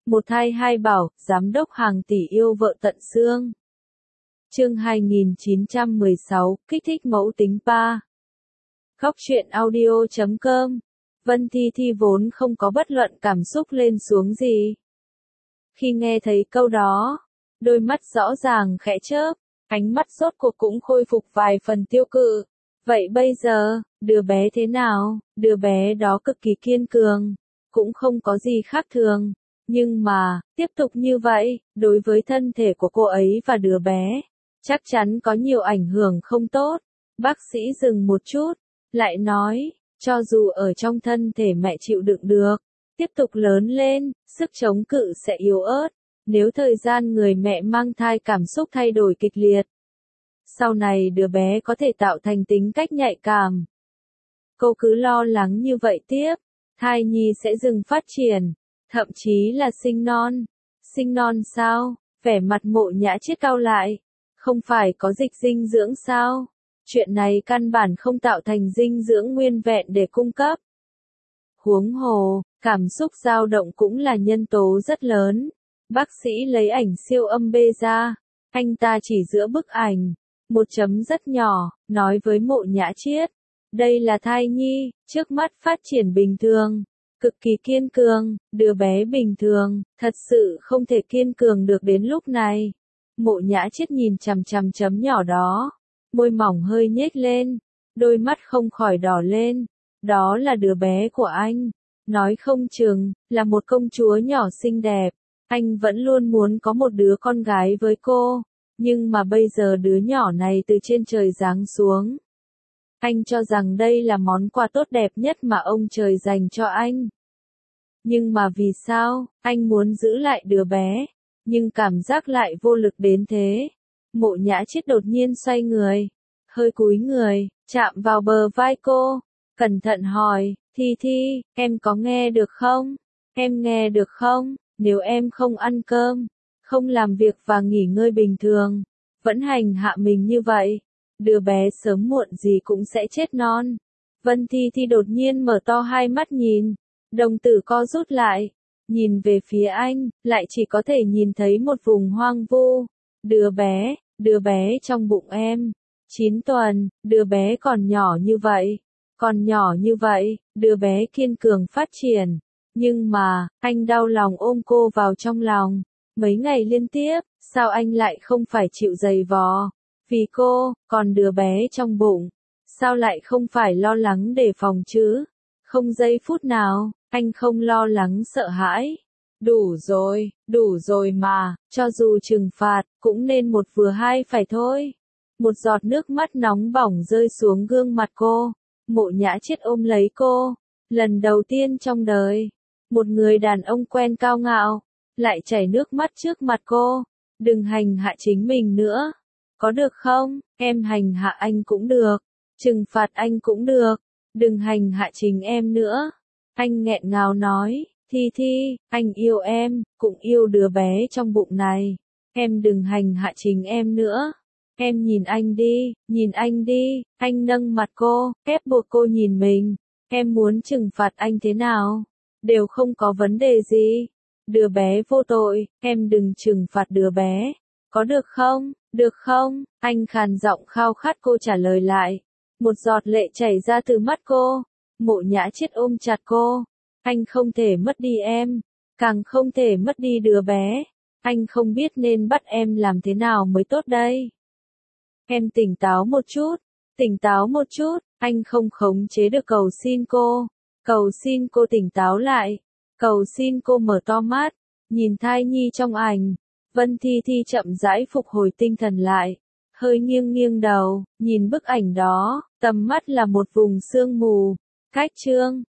Một thai hai bảo, giám đốc hàng tỷ yêu vợ tận xương. Chương 2916, kích thích mẫu tính 3. Góc truyện audio.com. Vân Thi Thi vốn không có bất luận cảm xúc lên xuống gì. Khi nghe thấy câu đó, đôi mắt rõ ràng khẽ chớp, ánh mắt rốt cuộc cũng khôi phục vài phần tiêu cự. Vậy bây giờ, đứa bé thế nào? Đứa bé đó cực kỳ kiên cường, cũng không có gì khác thường. Nhưng mà, tiếp tục như vậy, đối với thân thể của cô ấy và đứa bé, chắc chắn có nhiều ảnh hưởng không tốt. Bác sĩ dừng một chút, lại nói, cho dù ở trong thân thể mẹ chịu đựng được, tiếp tục lớn lên, sức chống cự sẽ yếu ớt. Nếu thời gian người mẹ mang thai cảm xúc thay đổi kịch liệt, sau này đứa bé có thể tạo thành tính cách nhạy cảm. Cô cứ lo lắng như vậy tiếp, thai nhi sẽ dừng phát triển, thậm chí là sinh non. Sinh non sao? Vẻ mặt Mộ Nhã Chiết cau lại. Không phải có dịch dinh dưỡng sao? Chuyện này căn bản không tạo thành dinh dưỡng nguyên vẹn để cung cấp. Huống hồ, cảm xúc dao động cũng là nhân tố rất lớn. Bác sĩ lấy ảnh siêu âm B ra, anh ta chỉ giữa bức ảnh, một chấm rất nhỏ, nói với Mộ Nhã Chiết. Đây là thai nhi, trước mắt phát triển bình thường, cực kỳ kiên cường, đứa bé bình thường, thật sự không thể kiên cường được đến lúc này. Mộ Nhã Chiết nhìn chằm chằm chấm nhỏ đó, môi mỏng hơi nhếch lên, đôi mắt không khỏi đỏ lên. Đó là đứa bé của anh, nói không chừng, là một công chúa nhỏ xinh đẹp. Anh vẫn luôn muốn có một đứa con gái với cô, nhưng mà bây giờ đứa nhỏ này từ trên trời giáng xuống. Anh cho rằng đây là món quà tốt đẹp nhất mà ông trời dành cho anh. Nhưng mà vì sao, anh muốn giữ lại đứa bé, nhưng cảm giác lại vô lực đến thế. Mộ Nhã Chiết đột nhiên xoay người, hơi cúi người, chạm vào bờ vai cô, cẩn thận hỏi, Thi Thi, em có nghe được không? Em nghe được không? Nếu em không ăn cơm, không làm việc và nghỉ ngơi bình thường, vẫn hành hạ mình như vậy, đứa bé sớm muộn gì cũng sẽ chết non. Vân Thi Thi đột nhiên mở to hai mắt nhìn, đồng tử co rút lại, nhìn về phía anh, lại chỉ có thể nhìn thấy một vùng hoang vu. Đứa bé trong bụng em, 9 tuần, đứa bé còn nhỏ như vậy, đứa bé kiên cường phát triển. Nhưng mà, anh đau lòng ôm cô vào trong lòng, mấy ngày liên tiếp, sao anh lại không phải chịu giày vò? Vì cô, còn đứa bé trong bụng, sao lại không phải lo lắng đề phòng chứ? Không giây phút nào, anh không lo lắng sợ hãi. Đủ rồi mà, cho dù trừng phạt, cũng nên một vừa hai phải thôi. Một giọt nước mắt nóng bỏng rơi xuống gương mặt cô, Mộ Nhã Chiết ôm lấy cô. Lần đầu tiên trong đời, một người đàn ông quen cao ngạo, lại chảy nước mắt trước mặt cô. Đừng hành hạ chính mình nữa. Có được không? Em hành hạ anh cũng được, trừng phạt anh cũng được, đừng hành hạ chính em nữa. Anh nghẹn ngào nói, Thi Thi, anh yêu em, cũng yêu đứa bé trong bụng này. Em đừng hành hạ chính em nữa. Em nhìn anh đi, anh nâng mặt cô, ép buộc cô nhìn mình. Em muốn trừng phạt anh thế nào? Đều không có vấn đề gì. Đứa bé vô tội, em đừng trừng phạt đứa bé. Có được không? Được không? Anh khàn giọng khao khát cô trả lời lại. Một giọt lệ chảy ra từ mắt cô. Mộ Nhã Chiết ôm chặt cô. Anh không thể mất đi em, càng không thể mất đi đứa bé. Anh không biết nên bắt em làm thế nào mới tốt đây. Em tỉnh táo một chút, anh không khống chế được cầu xin cô tỉnh táo lại, cầu xin cô mở to mắt, nhìn thai nhi trong ảnh. Vân Thi Thi chậm rãi phục hồi tinh thần lại, hơi nghiêng đầu, nhìn bức ảnh đó, tầm mắt là một vùng sương mù. Cách chương